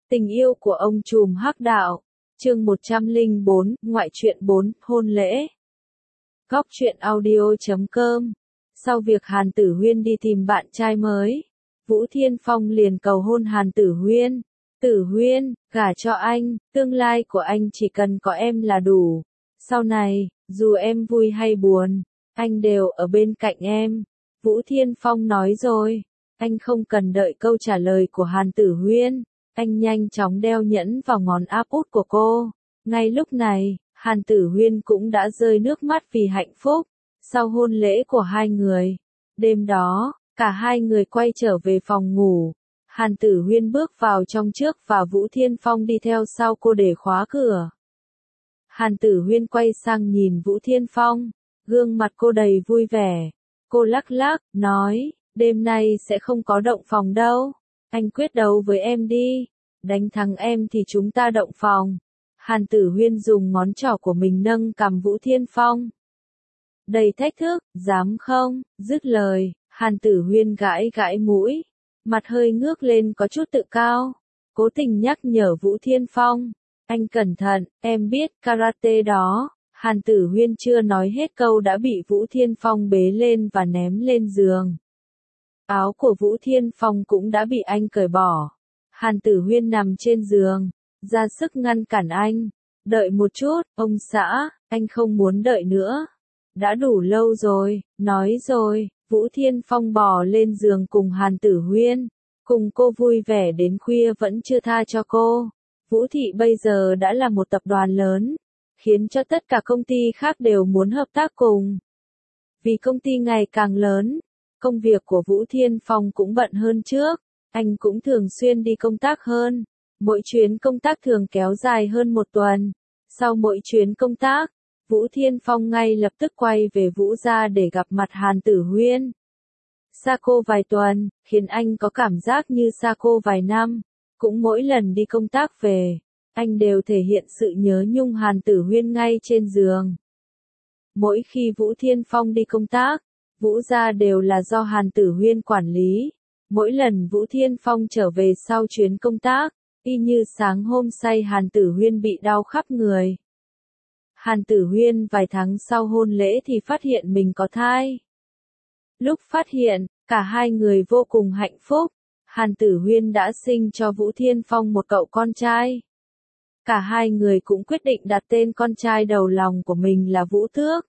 Tình yêu của ông trùm hắc đạo. Chương 104, ngoại truyện 4, hôn lễ. Góc truyện audio.com. Sau việc Hàn Tử Huyên đi tìm bạn trai mới, Vũ Thiên Phong liền cầu hôn Hàn Tử Huyên. Tử Huyên, gả cho anh, tương lai của anh chỉ cần có em là đủ. Sau này, dù em vui hay buồn, anh đều ở bên cạnh em. Vũ Thiên Phong nói rồi. Anh không cần đợi câu trả lời của Hàn Tử Huyên. Anh nhanh chóng đeo nhẫn vào ngón áp út của cô. Ngay lúc này, Hàn Tử Huyên cũng đã rơi nước mắt vì hạnh phúc. Sau hôn lễ của hai người, đêm đó, cả hai người quay trở về phòng ngủ. Hàn Tử Huyên bước vào trong trước và Vũ Thiên Phong đi theo sau cô để khóa cửa. Hàn Tử Huyên quay sang nhìn Vũ Thiên Phong, gương mặt cô đầy vui vẻ. Cô lắc lắc, nói, đêm nay sẽ không có động phòng đâu. Anh quyết đấu với em đi. Đánh thắng em thì chúng ta động phòng. Hàn Tử Huyên dùng ngón trỏ của mình nâng cằm Vũ Thiên Phong. Đầy thách thức, dám không? Dứt lời, Hàn Tử Huyên gãi gãi mũi. Mặt hơi ngước lên có chút tự cao. Cố tình nhắc nhở Vũ Thiên Phong. Anh cẩn thận, em biết karate đó. Hàn Tử Huyên chưa nói hết câu đã bị Vũ Thiên Phong bế lên và ném lên giường. Áo của Vũ Thiên Phong cũng đã bị anh cởi bỏ. Hàn Tử Huyên nằm trên giường, ra sức ngăn cản anh. Đợi một chút, ông xã, anh không muốn đợi nữa. Đã đủ lâu rồi, nói rồi. Vũ Thiên Phong bò lên giường cùng Hàn Tử Huyên. Cùng cô vui vẻ đến khuya vẫn chưa tha cho cô. Vũ Thị bây giờ đã là một tập đoàn lớn, khiến cho tất cả công ty khác đều muốn hợp tác cùng. Vì công ty ngày càng lớn, công việc của Vũ Thiên Phong cũng bận hơn trước. Anh cũng thường xuyên đi công tác hơn. Mỗi chuyến công tác thường kéo dài hơn một tuần. Sau mỗi chuyến công tác, Vũ Thiên Phong ngay lập tức quay về Vũ gia để gặp mặt Hàn Tử Huyên. Xa cô vài tuần, khiến anh có cảm giác như xa cô vài năm. Cũng mỗi lần đi công tác về, anh đều thể hiện sự nhớ nhung Hàn Tử Huyên ngay trên giường. Mỗi khi Vũ Thiên Phong đi công tác, Vũ gia đều là do Hàn Tử Huyên quản lý. Mỗi lần Vũ Thiên Phong trở về sau chuyến công tác, y như sáng hôm say Hàn Tử Huyên bị đau khắp người. Hàn Tử Huyên vài tháng sau hôn lễ thì phát hiện mình có thai. Lúc phát hiện, cả hai người vô cùng hạnh phúc. Hàn Tử Huyên đã sinh cho Vũ Thiên Phong một cậu con trai. Cả hai người cũng quyết định đặt tên con trai đầu lòng của mình là Vũ Tước.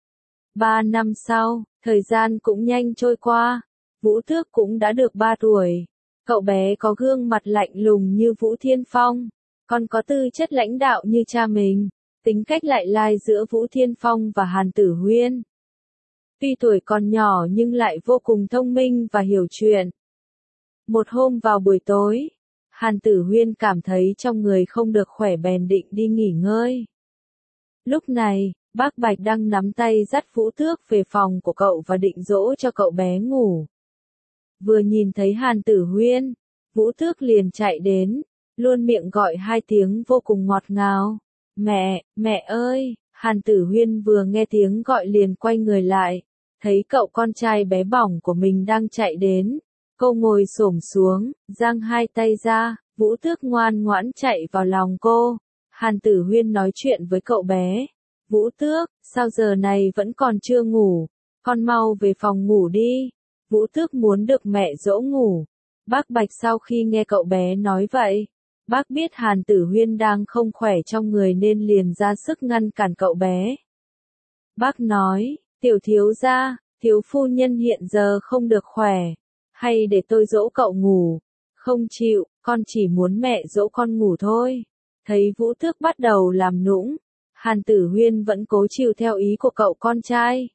3 năm sau, thời gian cũng nhanh trôi qua. Vũ Tước cũng đã được 3 tuổi. Cậu bé có gương mặt lạnh lùng như Vũ Thiên Phong, còn có tư chất lãnh đạo như cha mình. Tính cách lại lai giữa Vũ Thiên Phong và Hàn Tử Huyên. Tuy tuổi còn nhỏ nhưng lại vô cùng thông minh và hiểu chuyện. Một hôm vào buổi tối, Hàn Tử Huyên cảm thấy trong người không được khỏe bèn định đi nghỉ ngơi. Lúc này, bác Bạch đang nắm tay dắt Vũ Tước về phòng của cậu và định dỗ cho cậu bé ngủ. Vừa nhìn thấy Hàn Tử Huyên, Vũ Tước liền chạy đến, luôn miệng gọi 2 tiếng vô cùng ngọt ngào. Mẹ, mẹ ơi! Hàn Tử Huyên vừa nghe tiếng gọi liền quay người lại, thấy cậu con trai bé bỏng của mình đang chạy đến. Cô ngồi xổm xuống, giang 2 tay ra, Vũ Tước ngoan ngoãn chạy vào lòng cô. Hàn Tử Huyên nói chuyện với cậu bé. Vũ Tước, sao giờ này vẫn còn chưa ngủ? Con mau về phòng ngủ đi. Vũ Tước muốn được mẹ dỗ ngủ. Bác Bạch sau khi nghe cậu bé nói vậy, bác biết Hàn Tử Huyên đang không khỏe trong người nên liền ra sức ngăn cản cậu bé. Bác nói, tiểu thiếu gia, thiếu phu nhân hiện giờ không được khỏe. Hay để tôi dỗ cậu ngủ? Không chịu, con chỉ muốn mẹ dỗ con ngủ thôi. Thấy Vũ Tước bắt đầu làm nũng, Hàn Tử Huyên vẫn cố chiều theo ý của cậu con trai.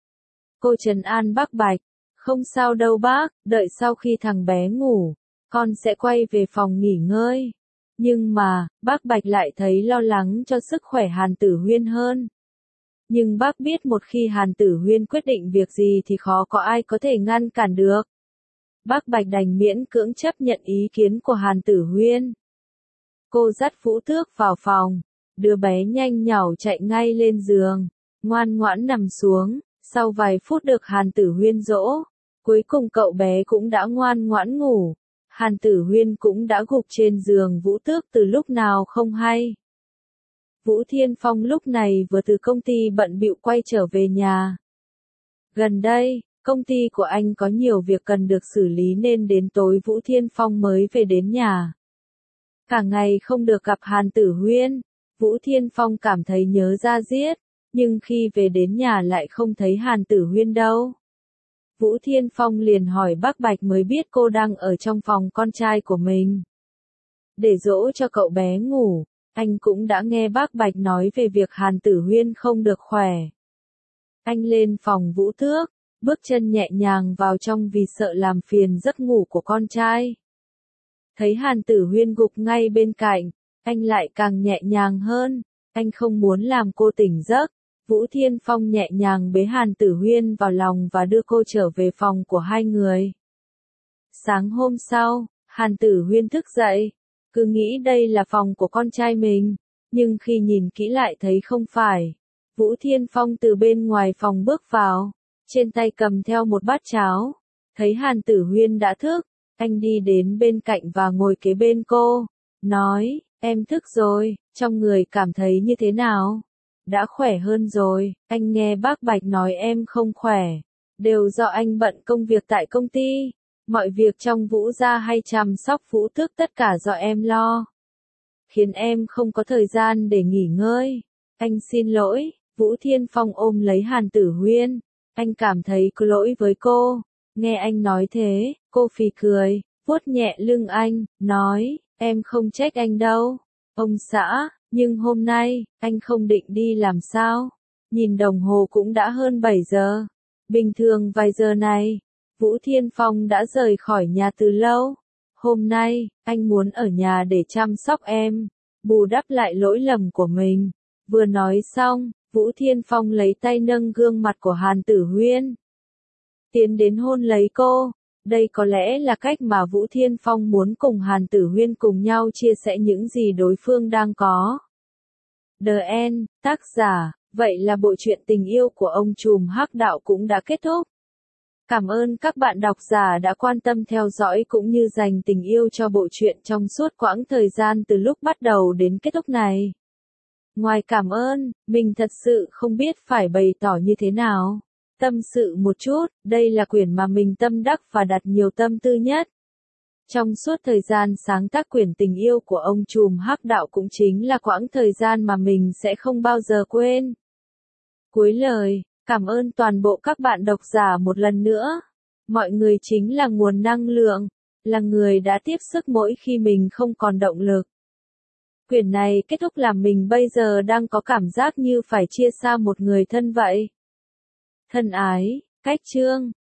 Cô trấn an bác Bạch, không sao đâu bác, đợi sau khi thằng bé ngủ, con sẽ quay về phòng nghỉ ngơi. Nhưng mà, bác Bạch lại thấy lo lắng cho sức khỏe Hàn Tử Huyên hơn. Nhưng bác biết một khi Hàn Tử Huyên quyết định việc gì thì khó có ai có thể ngăn cản được. Bác Bạch đành miễn cưỡng chấp nhận ý kiến của Hàn Tử Huyên. Cô dắt Vũ Tước vào phòng, đứa bé nhanh nhảu chạy ngay lên giường, ngoan ngoãn nằm xuống. Sau vài phút được Hàn Tử Huyên dỗ, cuối cùng cậu bé cũng đã ngoan ngoãn ngủ. Hàn Tử Huyên cũng đã gục trên giường Vũ Tước từ lúc nào không hay. Vũ Thiên Phong lúc này vừa từ công ty bận bịu quay trở về nhà. Gần đây, công ty của anh có nhiều việc cần được xử lý nên đến tối Vũ Thiên Phong mới về đến nhà. Cả ngày không được gặp Hàn Tử Huyên, Vũ Thiên Phong cảm thấy nhớ da diết, nhưng khi về đến nhà lại không thấy Hàn Tử Huyên đâu. Vũ Thiên Phong liền hỏi bác Bạch mới biết cô đang ở trong phòng con trai của mình. Để dỗ cho cậu bé ngủ, anh cũng đã nghe bác Bạch nói về việc Hàn Tử Huyên không được khỏe. Anh lên phòng Vũ Tước, bước chân nhẹ nhàng vào trong vì sợ làm phiền giấc ngủ của con trai. Thấy Hàn Tử Huyên gục ngay bên cạnh, anh lại càng nhẹ nhàng hơn, anh không muốn làm cô tỉnh giấc. Vũ Thiên Phong nhẹ nhàng bế Hàn Tử Huyên vào lòng và đưa cô trở về phòng của hai người. Sáng hôm sau, Hàn Tử Huyên thức dậy, cứ nghĩ đây là phòng của con trai mình, nhưng khi nhìn kỹ lại thấy không phải. Vũ Thiên Phong từ bên ngoài phòng bước vào, trên tay cầm theo một bát cháo, thấy Hàn Tử Huyên đã thức, anh đi đến bên cạnh và ngồi kế bên cô, nói, em thức rồi, trong người cảm thấy như thế nào? Đã khỏe hơn rồi, anh nghe bác Bạch nói em không khỏe, đều do anh bận công việc tại công ty, mọi việc trong Vũ gia hay chăm sóc Vũ Tước tất cả do em lo, khiến em không có thời gian để nghỉ ngơi, anh xin lỗi. Vũ Thiên Phong ôm lấy Hàn Tử Huyên, anh cảm thấy có lỗi với cô, nghe anh nói thế, cô phì cười, vuốt nhẹ lưng anh, nói, em không trách anh đâu, ông xã. Nhưng hôm nay, anh không định đi làm sao? Nhìn đồng hồ cũng đã hơn 7 giờ. Bình thường vài giờ này, Vũ Thiên Phong đã rời khỏi nhà từ lâu. Hôm nay, anh muốn ở nhà để chăm sóc em, bù đắp lại lỗi lầm của mình. Vừa nói xong, Vũ Thiên Phong lấy tay nâng gương mặt của Hàn Tử Huyên, tiến đến hôn lấy cô. Đây có lẽ là cách mà Vũ Thiên Phong muốn cùng Hàn Tử Huyên cùng nhau chia sẻ những gì đối phương đang có. The End, tác giả, vậy là bộ truyện tình yêu của ông trùm hắc đạo cũng đã kết thúc. Cảm ơn các bạn độc giả đã quan tâm theo dõi cũng như dành tình yêu cho bộ truyện trong suốt quãng thời gian từ lúc bắt đầu đến kết thúc này. Ngoài cảm ơn, mình thật sự không biết phải bày tỏ như thế nào. Tâm sự một chút, đây là quyển mà mình tâm đắc và đặt nhiều tâm tư nhất. Trong suốt thời gian sáng tác quyển tình yêu của ông trùm hắc đạo cũng chính là quãng thời gian mà mình sẽ không bao giờ quên. Cuối lời, cảm ơn toàn bộ các bạn độc giả một lần nữa. Mọi người chính là nguồn năng lượng, là người đã tiếp sức mỗi khi mình không còn động lực. Quyển này kết thúc làm mình bây giờ đang có cảm giác như phải chia xa một người thân vậy. Thân ái, Cách Chương.